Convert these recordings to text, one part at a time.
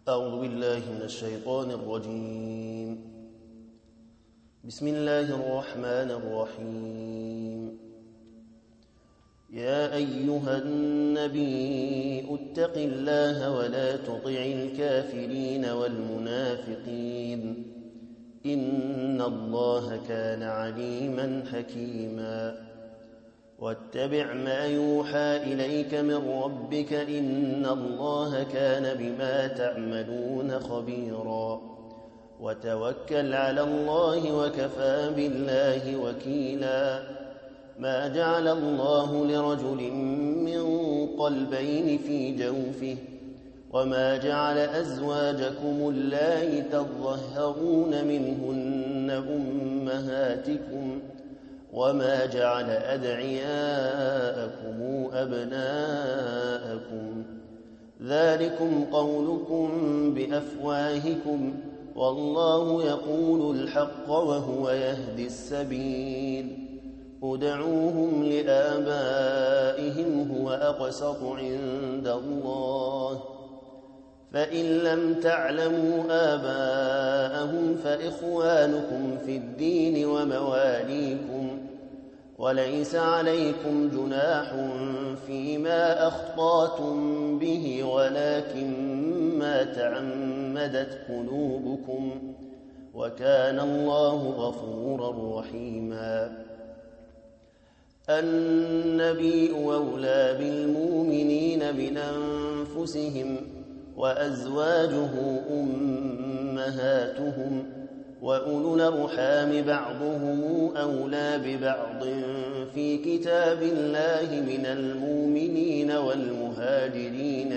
أعوذ بالله من الشيطان الرجيم. بسم الله الرحمن الرحيم. يا أيها النبي اتق الله ولا تطع الكافرين والمنافقين إن الله كان عليما حكيما. واتبع ما يوحى إليك من ربك إن الله كان بما تعملون خبيرا. وتوكل على الله وكفى بالله وكيلا. ما جعل الله لرجل من قلبين في جوفه وما جعل أزواجكم اللائي تظهرون منهن أمهاتكم وما جعل أدعياءكم أبناءكم ذلكم قولكم بأفواهكم والله يقول الحق وهو يهدي السبيل. ادعوهم لآبائهم هو أقسط عند الله فإن لم تعلموا آباءهم فإخوانكم في الدين ومواليكم وليس عليكم جناح فيما أخطأتم به ولكن ما تعمدت قلوبكم وكان الله غفورا رحيما. النبي أولى بالمؤمنين من أنفسهم وأزواجه أمهاتهم وأولو الأرحام بعضهم أولى ببعض في كتاب الله من المؤمنين والمهاجرين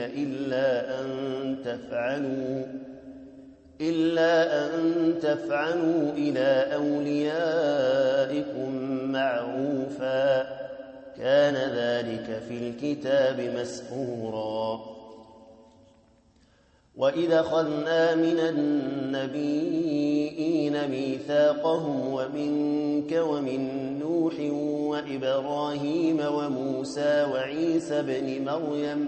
إلا أن تفعلوا إلى أوليائكم معروفا كان ذلك في الكتاب مسطورا. وإذا أخذنا من النبيين ميثاقهم ومنك ومن نوح وإبراهيم وموسى وعيسى بن مريم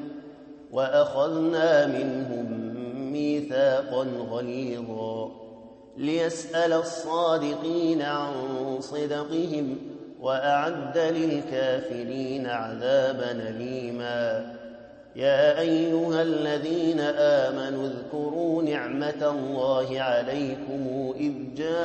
وأخذنا منهم ميثاقا غليظا ليسأل الصادقين عن صدقهم وأعد للكافرين عذابا أليما. يا أيها الذين آمنوا اذكروا نعمة الله عليكم إذ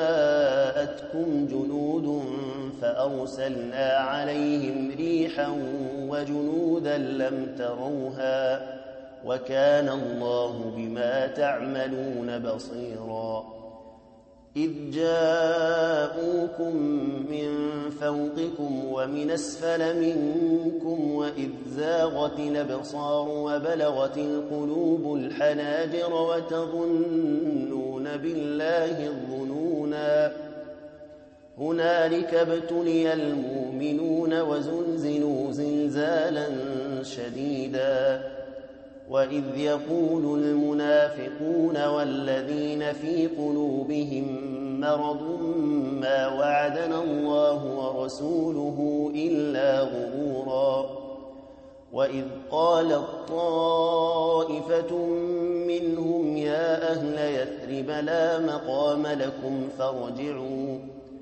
جاءتكم جنود فأرسلنا عليهم ريحا وجنودا لم تروها وكان الله بما تعملون بصيرا. إذ جاءوكم من فوقكم ومن أسفل منكم وإذ زاغت الأبصار وبلغت القلوب الحناجر وتظنون بالله الظنونا. هنالك ابتلي المؤمنون وزلزلوا زلزالا شديدا. وإذ يقول المنافقون والذين في قلوبهم مرض ما وعدنا الله ورسوله إلا غرورا. وإذ قالت طائفة منهم يا أهل يثرب لا مقام لكم فارجعوا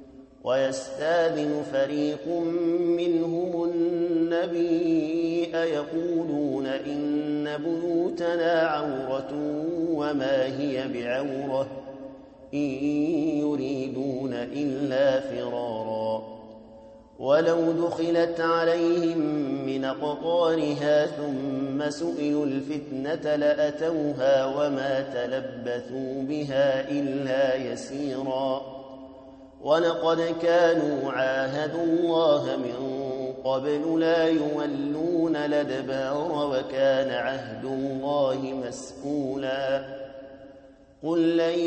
ويستاذن فريق منهم النبي يقولون إن بيوتنا عورة وما هي بعورة إن يريدون إلا فرارا. ولو دخلت عليهم من أقطارها ثم سئلوا الفتنة لأتوها وما تلبثوا بها إلا يسيرا. ولقد كانوا عاهدوا الله من قبل لا يولون الأدبار وكان عهد الله مسئولا. قل لن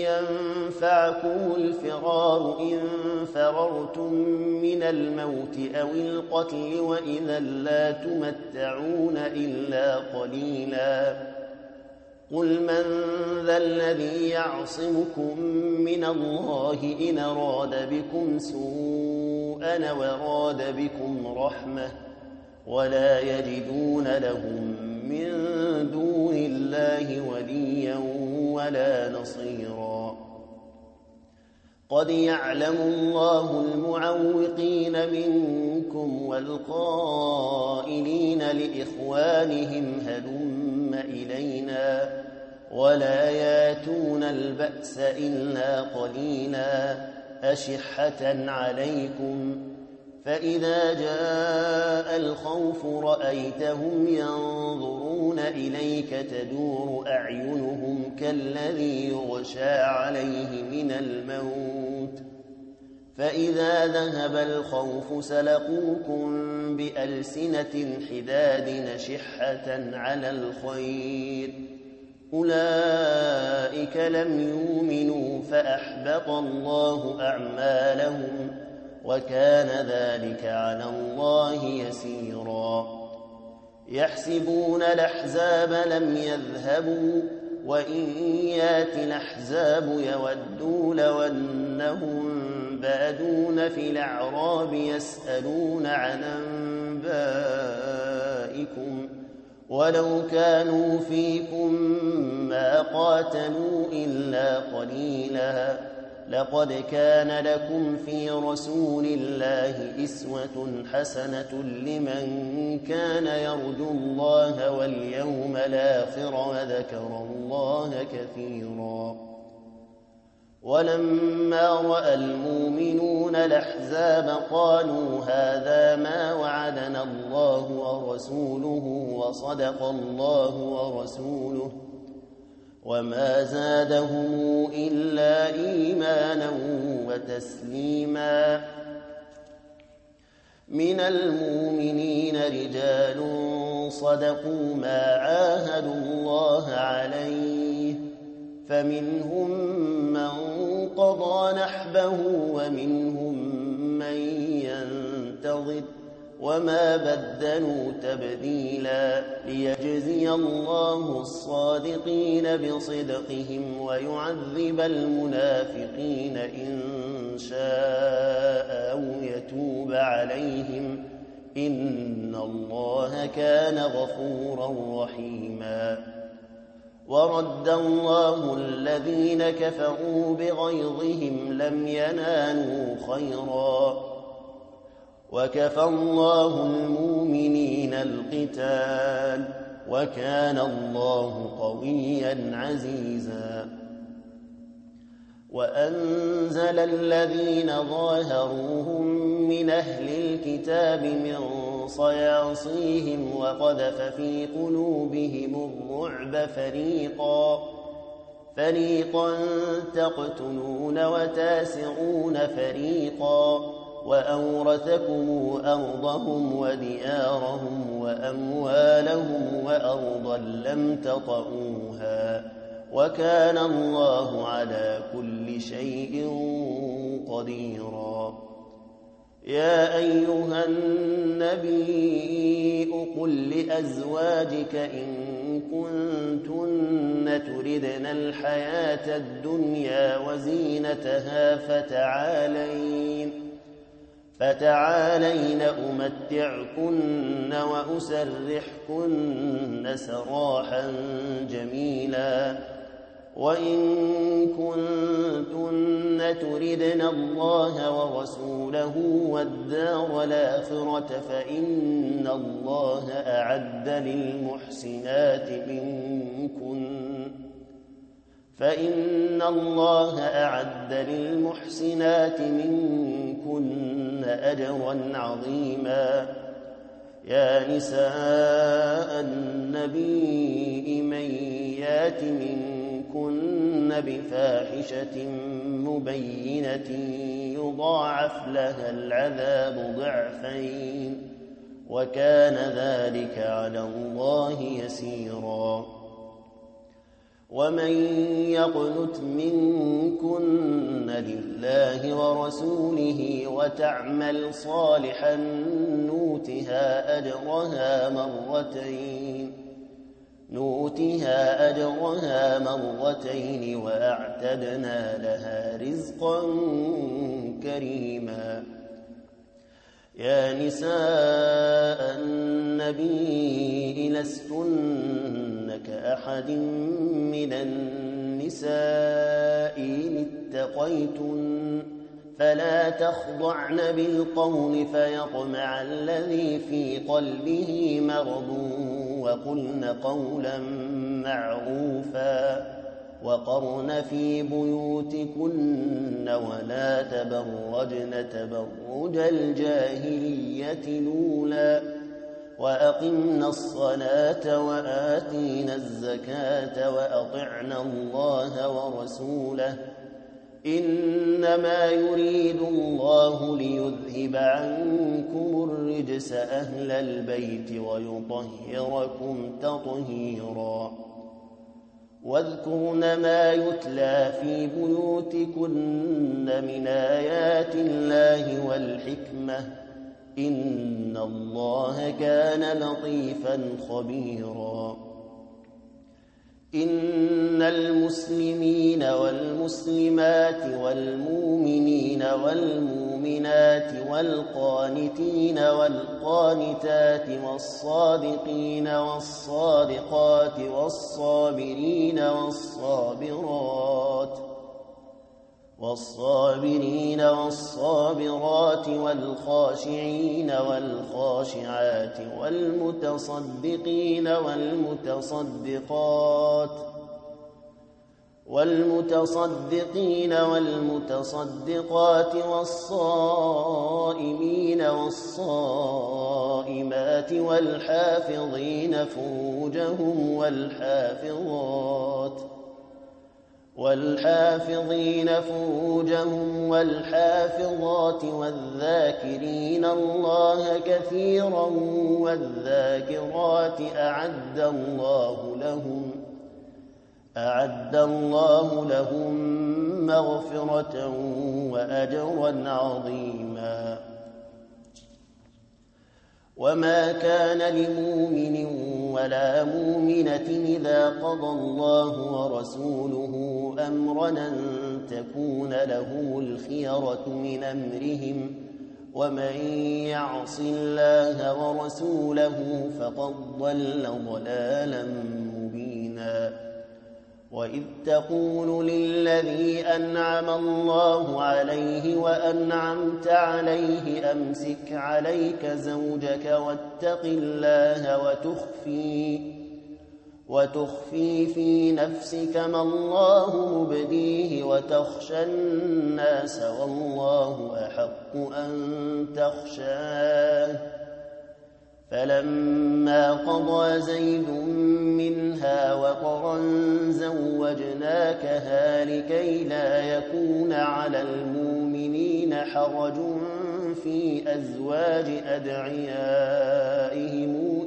ينفعكم الفرار إن فررتم من الموت أو القتل وإذا لا تمتعون إلا قليلا. قل من ذا الذي يعصمكم من الله إن أراد بكم سوءا وراد بكم رحمة ولا يجدون لهم من دون الله وليا ولا نصيرا. قد يعلم الله المعوقين منكم والقائلين لإخوانهم هلم إلينا ولا ياتون البأس إلا قليلا أشحة عليكم فإذا جاء الخوف رأيتهم ينظرون إليك تدور أعينهم كالذي يغشى عليه من الموت فإذا ذهب الخوف سلقوكم بألسنة حداد نشحة على الخير أولئك لم يؤمنوا فأحبط الله أعمالهم وكان ذلك على الله يسيرا. يحسبون الأحزاب لم يذهبوا وإن يات الأحزاب يودوا لو أنهم بادون في الأعراب يسألون عن أنبائكم ولو كانوا فيكم ما قاتلوا إلا قليلا. لقد كان لكم في رسول الله أسوة حسنة لمن كان يرجو الله واليوم الآخر وذكر الله كثيرا. ولما رأى المؤمنون الأحزاب قالوا هذا ما وعدنا الله ورسوله وصدق الله ورسوله وما زادهم إلا إيمانا وتسليما. من المؤمنين رجال صدقوا ما عاهدوا الله عليه فمنهم من قضى نحبه ومنهم من ينتظر وما بدلوا تبديلا ليجزي الله الصادقين بصدقهم ويعذب المنافقين إن شاء أو يتوب عليهم إن الله كان غفورا رحيما. ورد الله الذين كفروا بغيظهم لم ينالوا خيرا وكفى الله المؤمنين القتال وكان الله قويا عزيزا. وأنزل الذين ظاهروهم من أهل الكتاب من صياصيهم وقذف في قلوبهم الرعب فريقا تقتلون وتاسرون فريقا وأورثكم أرضهم وديارهم وأموالهم وأرضا لم تطئوها وكان الله على كل شيء قديرا. يا أيها النبي قل لأزواجك إن كنتن تردن الحياة الدنيا وزينتها فتعالين أمتعكن وأسرحكن سراحا جميلا. وإن كنتن تردن الله ورسوله والدار الآخرة فإن الله أعد للمحسنات منكن أجرا عظيما. يا نساء النبي من يات منكن بفاحشة مبينة يضاعف لها العذاب ضعفين وكان ذلك على الله يسيرا. ومن يقنت منكن لله ورسوله وتعمل صالحا نؤتها أجرها مرتين وأعتدنا لها رزقا كريما. يا نساء النبي لستن كأحد من النساء النساء إن اتقيتن فلا تخضعن بالقول فيطمع الذي في قلبه مرض وقلن قولا معروفا وقرن في بيوتكن ولا تبرجن تبرج الجاهلية الأولى وأقمنا الصلاة وآتينا الزكاة وأطعنا الله ورسوله إنما يريد الله ليذهب عنكم الرجس أهل البيت ويطهركم تطهيرا واذكرن ما يتلى في بيوتكن من آيات الله والحكمة إن الله كان لطيفا خبيرا إن المسلمين والمسلمات والمؤمنين والمؤمنات والقانتين والقانتات والصادقين والصادقات والصابرين والصابرات والخاشعين والخاشعات والمتصدقين والمتصدقات والصائمين والصائمات والحافظين فروجهم والحافظات والذاكرين الله كثيرا والذاكرات أعد الله لهم مغفرة وأجرا عظيما وما كان لمؤمن ولا مؤمنة إذا قضى الله ورسوله أمرا أن تكون لهم الخيرة من أمرهم ومن يعص الله ورسوله فقد ضل ضلالا مبينا وإذ تقول للذي أنعم الله عليه وأنعمت عليه أمسك عليك زوجك واتق الله وتخفي في نفسك ما الله مبديه وتخشى الناس والله أحق أن تخشاه فلما قضى زيد منها وطرا زوجناكها لكي لا يكون على المؤمنين حرج في أزواج أدعيائهم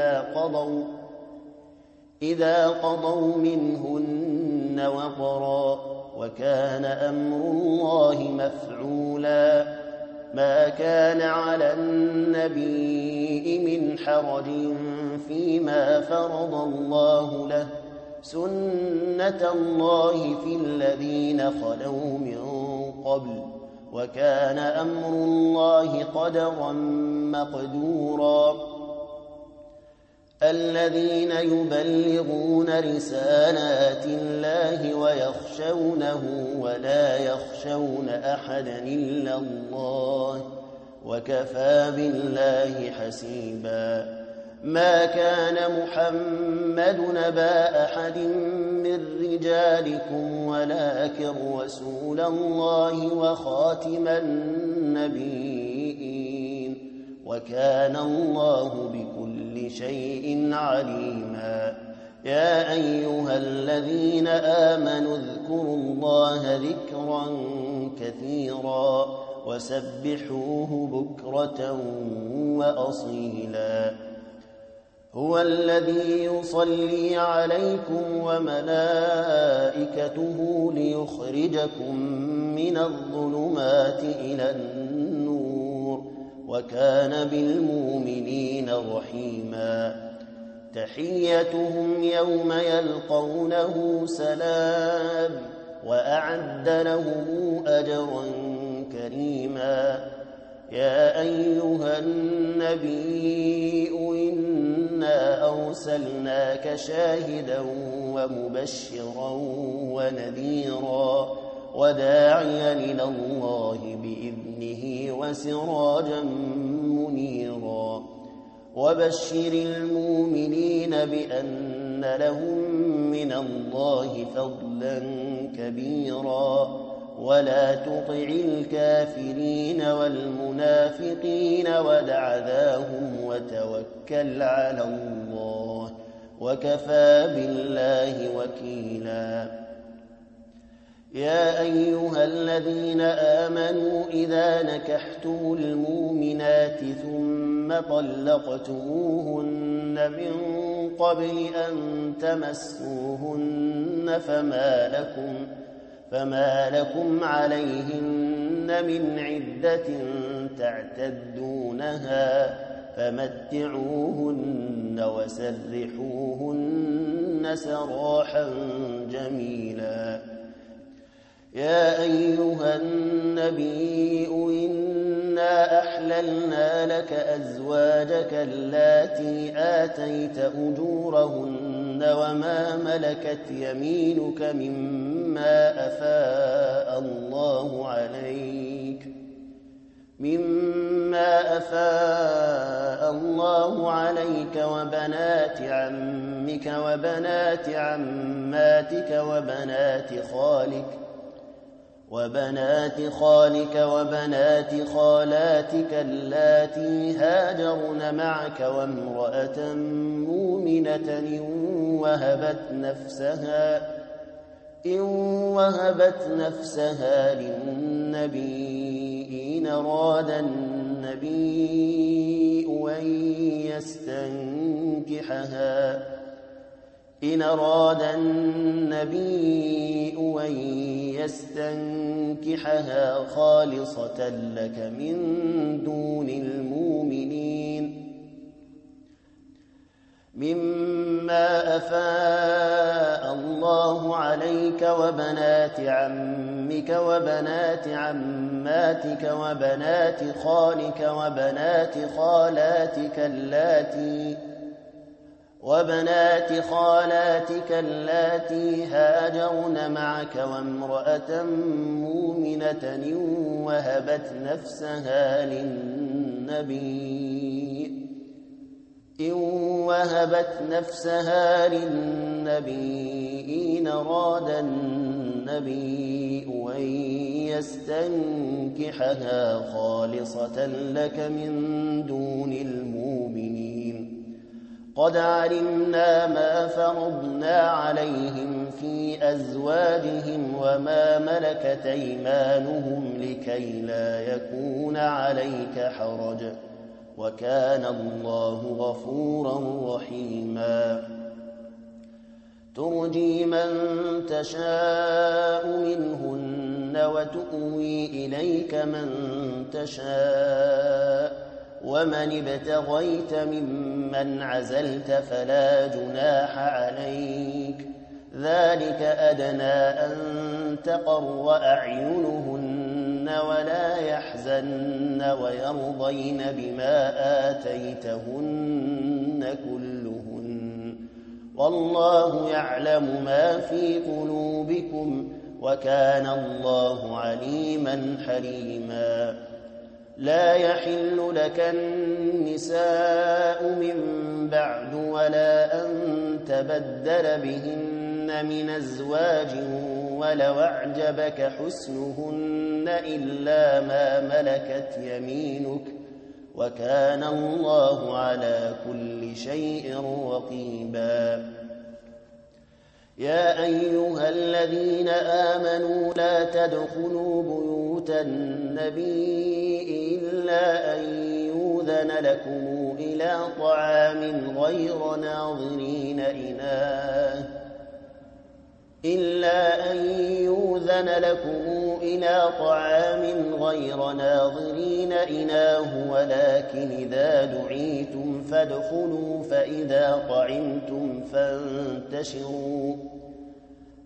إذا قضوا منهن وطرا وكان أمر الله مفعولا ما كان على النبي من حرج فيما فرض الله له سنة الله في الذين خلوا من قبل وكان أمر الله قدرا مقدورا الذين يبلغون رسالات الله ويخشونه ولا يخشون أحدا إلا الله وكفى بالله حسيبا ما كان محمد نبا أحد من رجالكم ولكن رسول الله وخاتم النبيين وكان الله بكل شيء عليما يا أيها الذين آمنوا اذكروا الله ذكرا كثيرا وسبحوه بكرة وأصيلا هو الذي يصلي عليكم وملائكته ليخرجكم من الظلمات إلى النور وكان بالمؤمنين رحيما تحيتهم يوم يلقونه سلام وأعد لهم أجرا كريما يا أيها النبي إنا أرسلناك شاهدا ومبشرا ونذيرا وداعيا إلى الله بإذنه وسراجا منيرا وبشر المؤمنين بأن لهم من الله فضلا كبيرا ولا تطع الكافرين والمنافقين ودع ذاهم وتوكل على الله وكفى بالله وكيلا يا أيها الذين آمنوا إذا نكحتم المؤمنات ثم طلقتموهن من قبل أن تمسوهن فما لكم عليهن من عدة تعتدونها فمتعوهن وسرحوهن سراحا جميلا يا أيها النبي إنا أحللنا لك أزواجك اللاتي آتيت أجورهن وما ملكت يمينك مما أفاء الله عليك وبنات عمك وبنات عماتك وبنات خالك وبنات خالاتك اللاتي هاجرن معك وامرأة مؤمنة إن وهبت نفسها للنبي إن أراد النبي أن يستنكحها خالصة لك من دون المؤمنين مما أفاء الله عليك وبنات عمك وبنات عماتك وبنات خالك وبنات خالاتك اللاتي هاجرن معك وامرأة مؤمنة إن وهبت نفسها للنبي إن أراد النبي أن يستنكحها خالصة لك من دون المؤمنين قد علمنا ما فرضنا عليهم في أزواجهم وما ملكت أيمانهم لكي لا يكون عليك حرج وكان الله غفورا رحيما ترجي من تشاء منهن وتؤوي إليك من تشاء ومن ابتغيت ممن عزلت فلا جناح عليك ذلك أدنى أن تقر أعينهن ولا يحزن ويرضين بما آتيتهن كلهن والله يعلم ما في قلوبكم وكان الله عليما حليما لا يحل لك النساء من بعد ولا أن تبدل بهن من أزواج ولو أعجبك حسنهن إلا ما ملكت يمينك وكان الله على كل شيء رقيبا يا أيها الذين آمنوا لا تدخلوا بيوت النبي إلا أن يؤذن لكم إلى طعام غير ناظرين إناه ولكن إذا دعيتم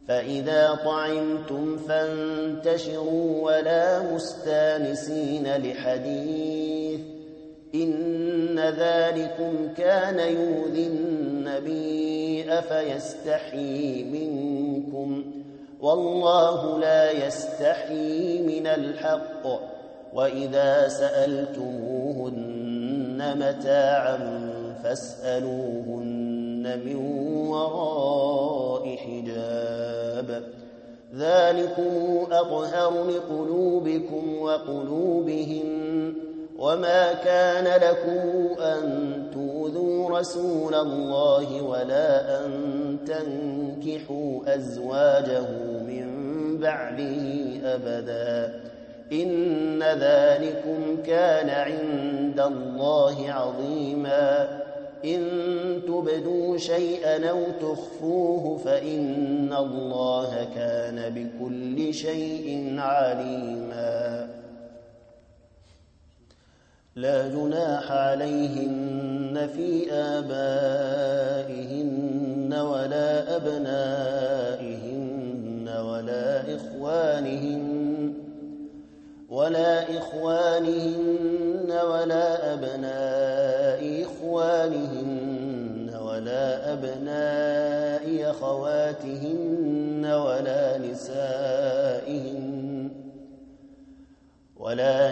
فإذا طعمتم فانتشروا ولا مستانسين لحديث إن ذلكم كان يؤذي النبي فيستحيي منكم والله لا يستحيي من الحق وإذا سألتموهن متاعا فاسألوهن من وراء حجاب ذلكم أطهر لقلوبكم وقلوبهم وما كان لكم أن تؤذوا رسول الله ولا أن تنكحوا أزواجه من بعده أبدا إن ذلكم كان عند الله عظيما إن تبدوا شيئا أو تخفوه فإن الله كان بكل شيء عليما لا جناح عليهن في آبائهن ولا أبنائهن ولا إخوانهن ولا أبناء إخوانهن ولا أبناء أخواتهن ولا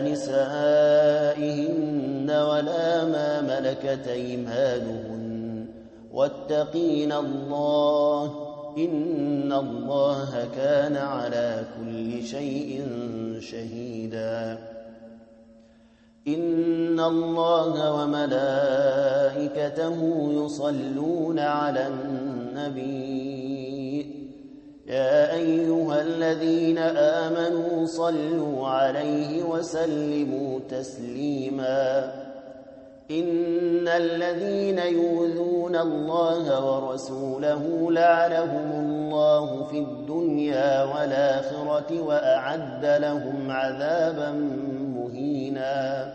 نسائهن ولا ما ملكت أيمانهن واتقين الله إن الله كان على كل شيء شهيدا إن الله وملائكته يصلون على النبي يا أيها الذين آمنوا صلوا عليه وسلموا تسليما إن الذين يؤذون الله ورسوله لعنهم الله في الدنيا والآخرة وأعد لهم عذابا مهينا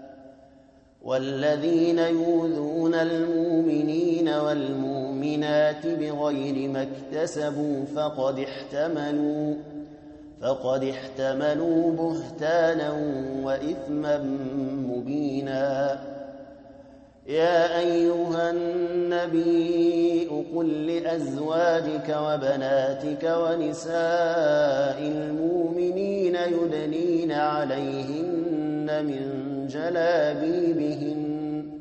والذين يؤذون المؤمنين والمؤمنات بغير ما اكتسبوا فقد احتملوا بهتانا وإثما مبينا يا أيها النبي قل لأزواجك وبناتك ونساء المؤمنين يدنين عليهن من جلابيبهن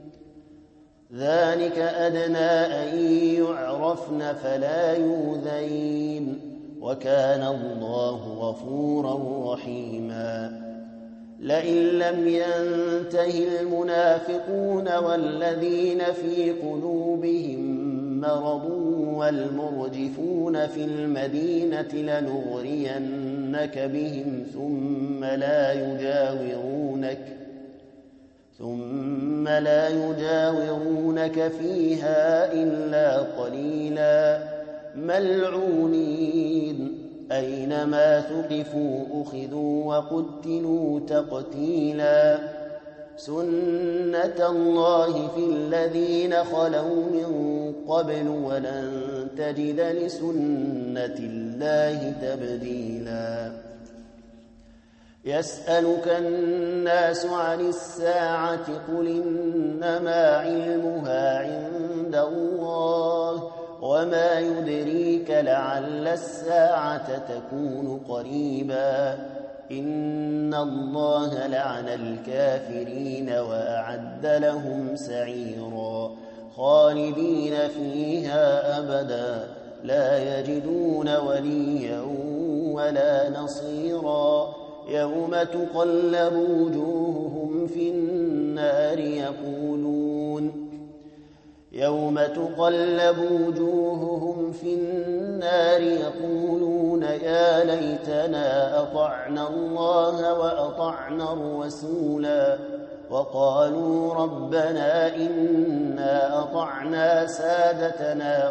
ذلك أدنى أن يعرفن فلا يؤذين وكان الله غفورا رحيما لئن لم ينته المنافقون والذين في قلوبهم مرض والمرجفون في المدينة لنغرينك بهم ثم لا يجاورونك فيها إلا قليلا ملعونين أينما ثقفوا أخذوا وقتلوا تقتيلا سنة الله في الذين خلوا من قبل ولن تجد لسنة الله تبديلا يسألك الناس عن الساعة قل إنما علمها عند الله وما يدريك لعل الساعة تكون قريبا إن الله لعن الكافرين وأعد لهم سعيرا خالدين فيها أبدا لا يجدون وليا ولا نصيرا يوم تقلب وجوههم في النار يقولون يا ليتنا أطعنا الله وأطعنا الرسولا وقالوا ربنا إنا أطعنا سادتنا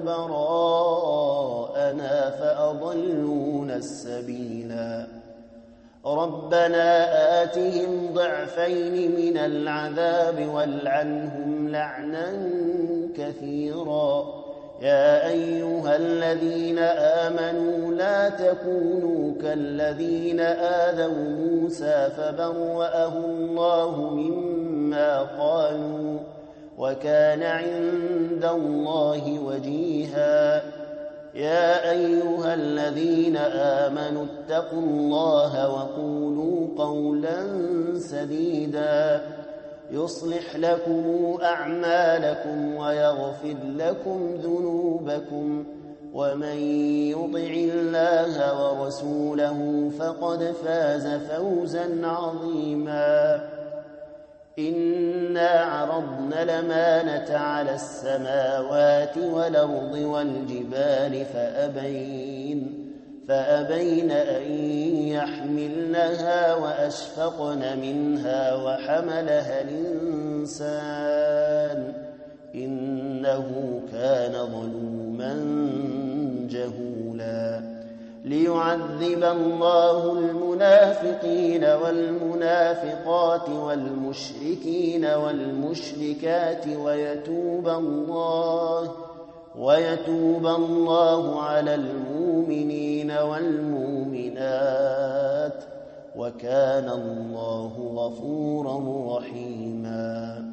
وكبراءنا فأضلونا السبيلا ربنا آتهم ضعفين من العذاب والعنهم لعنا كثيرا يا أيها الذين آمنوا لا تكونوا كالذين آذوا موسى فبرأه الله مما قالوا وكان عند الله وجيها يا أيها الذين آمنوا اتقوا الله وقولوا قولا سديدا يصلح لكم أعمالكم ويغفر لكم ذنوبكم ومن يطع الله ورسوله فقد فاز فوزا عظيما إنا عرضنا الأمانة على السماوات والأرض والجبال فأبين أن يحملنها وأشفقن منها وحملها الإنسان إنه كان ظلوما جهولا ليعذب الله المنافقين والمنافقات والمشركين والمشركات ويتوب الله على المؤمنين والمؤمنات وكان الله غفورا رحيما